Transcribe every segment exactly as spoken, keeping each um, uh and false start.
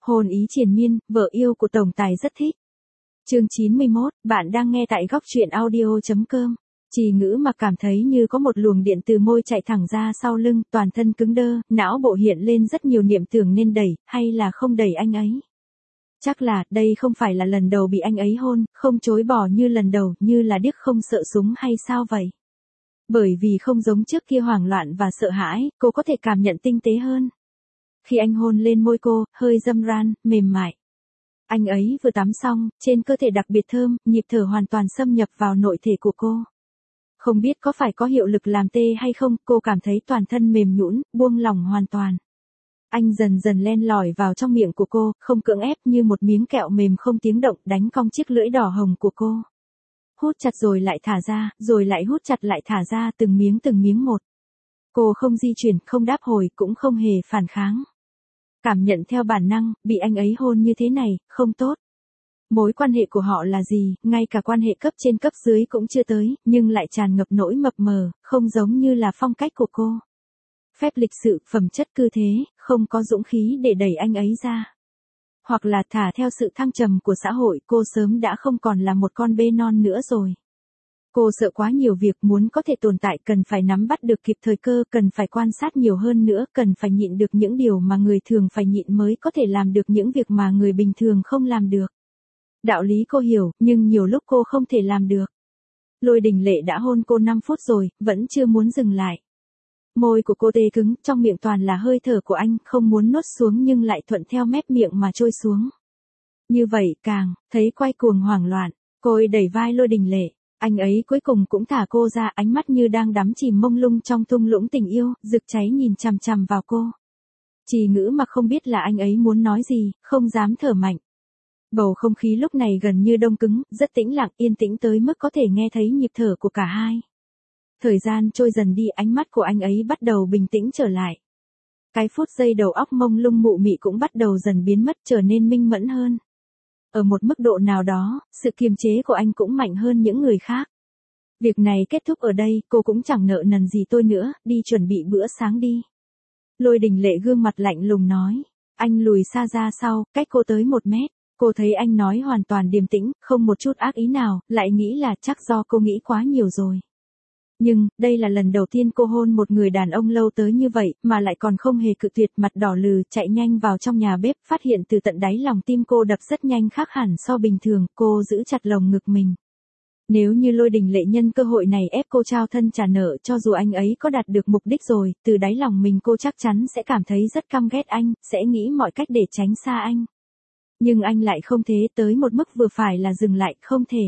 Hôn ý triền miên, vợ yêu của tổng tài rất thích. Chương chín mươi mốt, bạn đang nghe tại góc truyện audio chấm com. Trì Ngữ Mặc cảm thấy như có một luồng điện từ môi chạy thẳng ra sau lưng, toàn thân cứng đơ, não bộ hiện lên rất nhiều niệm tưởng nên đẩy, hay là không đẩy anh ấy. Chắc là, đây không phải là lần đầu bị anh ấy hôn, không chối bỏ như lần đầu, như là điếc không sợ súng hay sao vậy. Bởi vì không giống trước kia hoảng loạn và sợ hãi, cô có thể cảm nhận tinh tế hơn. Khi anh hôn lên môi cô, hơi dâm ran, mềm mại. Anh ấy vừa tắm xong, trên cơ thể đặc biệt thơm, nhịp thở hoàn toàn xâm nhập vào nội thể của cô. Không biết có phải có hiệu lực làm tê hay không, cô cảm thấy toàn thân mềm nhũn, buông lỏng hoàn toàn. Anh dần dần len lỏi vào trong miệng của cô, không cưỡng ép như một miếng kẹo mềm không tiếng động đánh cong chiếc lưỡi đỏ hồng của cô. Hút chặt rồi lại thả ra, rồi lại hút chặt lại thả ra từng miếng từng miếng một. Cô không di chuyển, không đáp hồi, cũng không hề phản kháng. Cảm nhận theo bản năng, bị anh ấy hôn như thế này, không tốt. Mối quan hệ của họ là gì, ngay cả quan hệ cấp trên cấp dưới cũng chưa tới, nhưng lại tràn ngập nỗi mập mờ, không giống như là phong cách của cô. Phép lịch sự, phẩm chất cư thế, không có dũng khí để đẩy anh ấy ra. Hoặc là thả theo sự thăng trầm của xã hội, cô sớm đã không còn là một con bê non nữa rồi. Cô sợ quá nhiều việc, muốn có thể tồn tại cần phải nắm bắt được kịp thời cơ, cần phải quan sát nhiều hơn nữa, cần phải nhịn được những điều mà người thường phải nhịn mới có thể làm được những việc mà người bình thường không làm được. Đạo lý cô hiểu, nhưng nhiều lúc cô không thể làm được. Lôi Đình Lệ đã hôn cô năm phút rồi, vẫn chưa muốn dừng lại. Môi của cô tê cứng, trong miệng toàn là hơi thở của anh, không muốn nuốt xuống nhưng lại thuận theo mép miệng mà trôi xuống. Như vậy, càng, thấy quay cuồng hoảng loạn, cô đẩy vai Lôi Đình Lệ. Anh ấy cuối cùng cũng thả cô ra, ánh mắt như đang đắm chìm mông lung trong thung lũng tình yêu, rực cháy nhìn chằm chằm vào cô. Trì Ngữ Mặc không biết là anh ấy muốn nói gì, không dám thở mạnh. Bầu không khí lúc này gần như đông cứng, rất tĩnh lặng, yên tĩnh tới mức có thể nghe thấy nhịp thở của cả hai. Thời gian trôi dần đi, ánh mắt của anh ấy bắt đầu bình tĩnh trở lại. Cái phút giây đầu óc mông lung mụ mị cũng bắt đầu dần biến mất, trở nên minh mẫn hơn. Ở một mức độ nào đó, sự kiềm chế của anh cũng mạnh hơn những người khác. Việc này kết thúc ở đây, cô cũng chẳng nợ nần gì tôi nữa, đi chuẩn bị bữa sáng đi. Lôi Đình Lệ gương mặt lạnh lùng nói. Anh lùi xa ra sau, cách cô tới một mét. Cô thấy anh nói hoàn toàn điềm tĩnh, không một chút ác ý nào, lại nghĩ là chắc do cô nghĩ quá nhiều rồi. Nhưng, đây là lần đầu tiên cô hôn một người đàn ông lâu tới như vậy, mà lại còn không hề cự tuyệt, mặt đỏ lừ, chạy nhanh vào trong nhà bếp, phát hiện từ tận đáy lòng tim cô đập rất nhanh khác hẳn so bình thường, cô giữ chặt lồng ngực mình. Nếu như Lôi Đình Lệ nhân cơ hội này ép cô trao thân trả nợ, cho dù anh ấy có đạt được mục đích rồi, từ đáy lòng mình cô chắc chắn sẽ cảm thấy rất căm ghét anh, sẽ nghĩ mọi cách để tránh xa anh. Nhưng anh lại không thế, tới một mức vừa phải là dừng lại, không thể.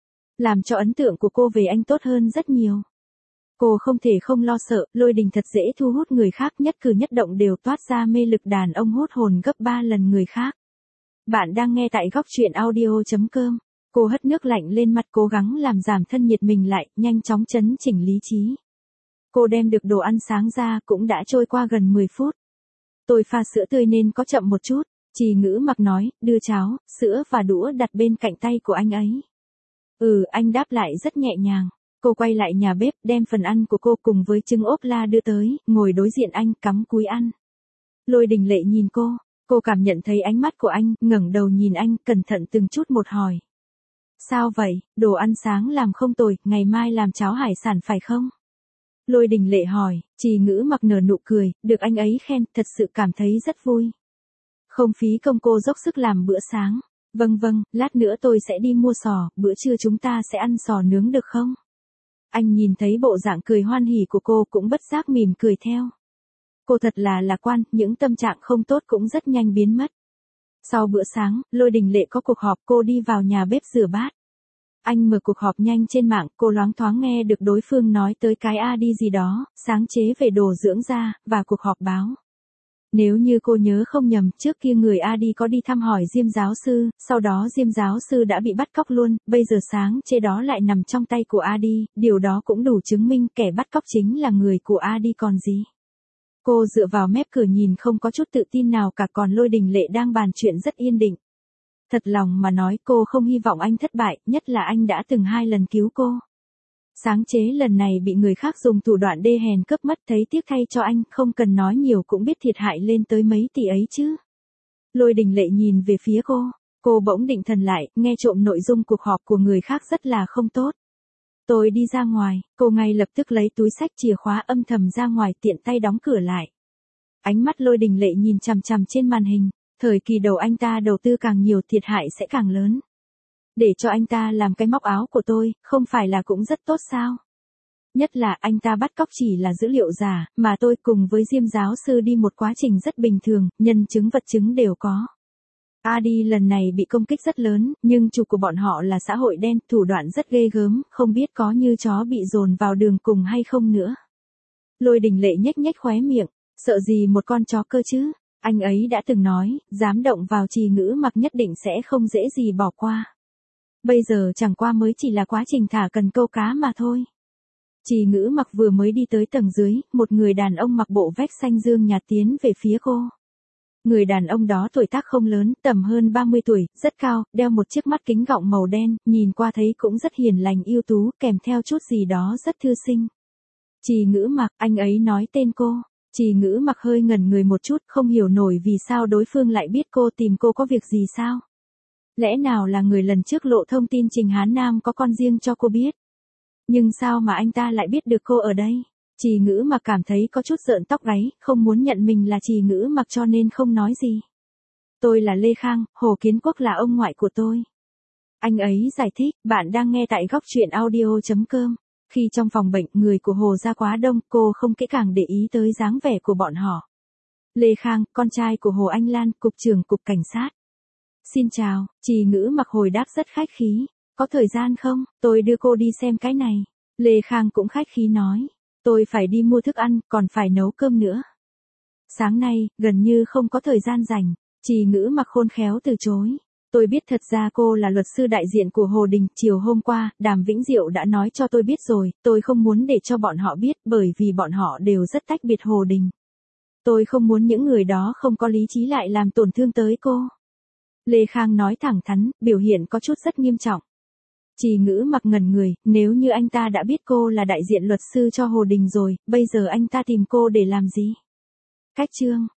Làm cho ấn tượng của cô về anh tốt hơn rất nhiều. Cô không thể không lo sợ, Lôi Đình thật dễ thu hút người khác, nhất cử nhất động đều toát ra mê lực đàn ông hút hồn gấp ba lần người khác. Bạn đang nghe tại góc truyện audio chấm com. Cô hất nước lạnh lên mặt, cố gắng làm giảm thân nhiệt mình lại, nhanh chóng chấn chỉnh lý trí. Cô đem được đồ ăn sáng ra, cũng đã trôi qua gần mười phút. Tôi pha sữa tươi nên có chậm một chút. Trì Ngữ Mặc nói, đưa cháo, sữa và đũa đặt bên cạnh tay của anh ấy. Ừ, anh đáp lại rất nhẹ nhàng. Cô quay lại nhà bếp, đem phần ăn của cô cùng với trứng ốp la đưa tới, ngồi đối diện anh, cắm cúi ăn. Lôi Đình Lệ nhìn cô, cô cảm nhận thấy ánh mắt của anh, ngẩng đầu nhìn anh, cẩn thận từng chút một hỏi. Sao vậy, đồ ăn sáng làm không tồi, ngày mai làm cháo hải sản phải không? Lôi Đình Lệ hỏi, Trì Ngữ Mặc nở nụ cười, được anh ấy khen, thật sự cảm thấy rất vui. Không phí công cô dốc sức làm bữa sáng. Vâng vâng, lát nữa tôi sẽ đi mua sò, bữa trưa chúng ta sẽ ăn sò nướng được không? Anh nhìn thấy bộ dạng cười hoan hỉ của cô cũng bất giác mỉm cười theo. Cô thật là lạc quan, những tâm trạng không tốt cũng rất nhanh biến mất. Sau bữa sáng, Lôi Đình Lệ có cuộc họp, cô đi vào nhà bếp rửa bát. Anh mở cuộc họp nhanh trên mạng, cô loáng thoáng nghe được đối phương nói tới cái a đê gì đó, sáng chế về đồ dưỡng da, và cuộc họp báo. Nếu như cô nhớ không nhầm, trước kia người a đê có đi thăm hỏi Diêm giáo sư, sau đó Diêm giáo sư đã bị bắt cóc luôn, bây giờ sáng chế đó lại nằm trong tay của a đê, điều đó cũng đủ chứng minh kẻ bắt cóc chính là người của a đê còn gì. Cô dựa vào mép cửa nhìn không có chút tự tin nào cả, còn Lôi Đình Lệ đang bàn chuyện rất yên định. Thật lòng mà nói, cô không hy vọng anh thất bại, nhất là anh đã từng hai lần cứu cô. Sáng chế lần này bị người khác dùng thủ đoạn đê hèn cướp mất, thấy tiếc thay cho anh, không cần nói nhiều cũng biết thiệt hại lên tới mấy tỷ ấy chứ. Lôi Đình Lệ nhìn về phía cô. Cô bỗng định thần lại, nghe trộm nội dung cuộc họp của người khác rất là không tốt. Tôi đi ra ngoài, cô ngay lập tức lấy túi xách chìa khóa âm thầm ra ngoài tiện tay đóng cửa lại. Ánh mắt Lôi Đình Lệ nhìn chằm chằm trên màn hình, thời kỳ đầu anh ta đầu tư càng nhiều thiệt hại sẽ càng lớn. Để cho anh ta làm cái móc áo của tôi, không phải là cũng rất tốt sao? Nhất là anh ta bắt cóc chỉ là dữ liệu giả, mà tôi cùng với Diêm giáo sư đi một quá trình rất bình thường, nhân chứng vật chứng đều có. Adi lần này bị công kích rất lớn, nhưng chủ của bọn họ là xã hội đen, thủ đoạn rất ghê gớm, không biết có như chó bị dồn vào đường cùng hay không nữa. Lôi Đình Lệ nhếch nhếch khóe miệng, sợ gì một con chó cơ chứ, anh ấy đã từng nói, dám động vào Trì Ngữ Mặc nhất định sẽ không dễ gì bỏ qua. Bây giờ chẳng qua mới chỉ là quá trình thả cần câu cá mà thôi. Trì Ngữ Mặc vừa mới đi tới tầng dưới, một người đàn ông mặc bộ vest xanh dương nhạt tiến về phía cô. Người đàn ông đó tuổi tác không lớn, tầm hơn ba mươi tuổi, rất cao, đeo một chiếc mắt kính gọng màu đen, nhìn qua thấy cũng rất hiền lành ưu tú, kèm theo chút gì đó rất thư sinh. Trì Ngữ Mặc, anh ấy nói tên cô. Trì Ngữ Mặc hơi ngẩn người một chút, không hiểu nổi vì sao đối phương lại biết cô tìm cô có việc gì sao. Lẽ nào là người lần trước lộ thông tin Trình Hán Nam có con riêng cho cô biết. Nhưng sao mà anh ta lại biết được cô ở đây? Trì Ngữ Mặc cảm thấy có chút rợn tóc gáy, không muốn nhận mình là Trì Ngữ Mặc cho nên không nói gì. Tôi là Lê Khang, Hồ Kiến Quốc là ông ngoại của tôi. Anh ấy giải thích, bạn đang nghe tại góc truyện audio chấm com. Khi trong phòng bệnh, người của Hồ ra quá đông, cô không kỹ càng để ý tới dáng vẻ của bọn họ. Lê Khang, con trai của Hồ Anh Lan, cục trưởng cục cảnh sát. Xin chào, Trì Ngữ Mặc hồi đáp rất khách khí. Có thời gian không, tôi đưa cô đi xem cái này. Lê Khang cũng khách khí nói. Tôi phải đi mua thức ăn, còn phải nấu cơm nữa. Sáng nay, gần như không có thời gian rảnh. Trì Ngữ Mặc khôn khéo từ chối. Tôi biết thật ra cô là luật sư đại diện của Hồ Đình, chiều hôm qua, Đàm Vĩnh Diệu đã nói cho tôi biết rồi, tôi không muốn để cho bọn họ biết bởi vì bọn họ đều rất tách biệt Hồ Đình. Tôi không muốn những người đó không có lý trí lại làm tổn thương tới cô. Lê Khang nói thẳng thắn, biểu hiện có chút rất nghiêm trọng. Trì Ngữ Mặc ngẩn người, nếu như anh ta đã biết cô là đại diện luật sư cho Hồ Đình rồi, bây giờ anh ta tìm cô để làm gì? Cách chương,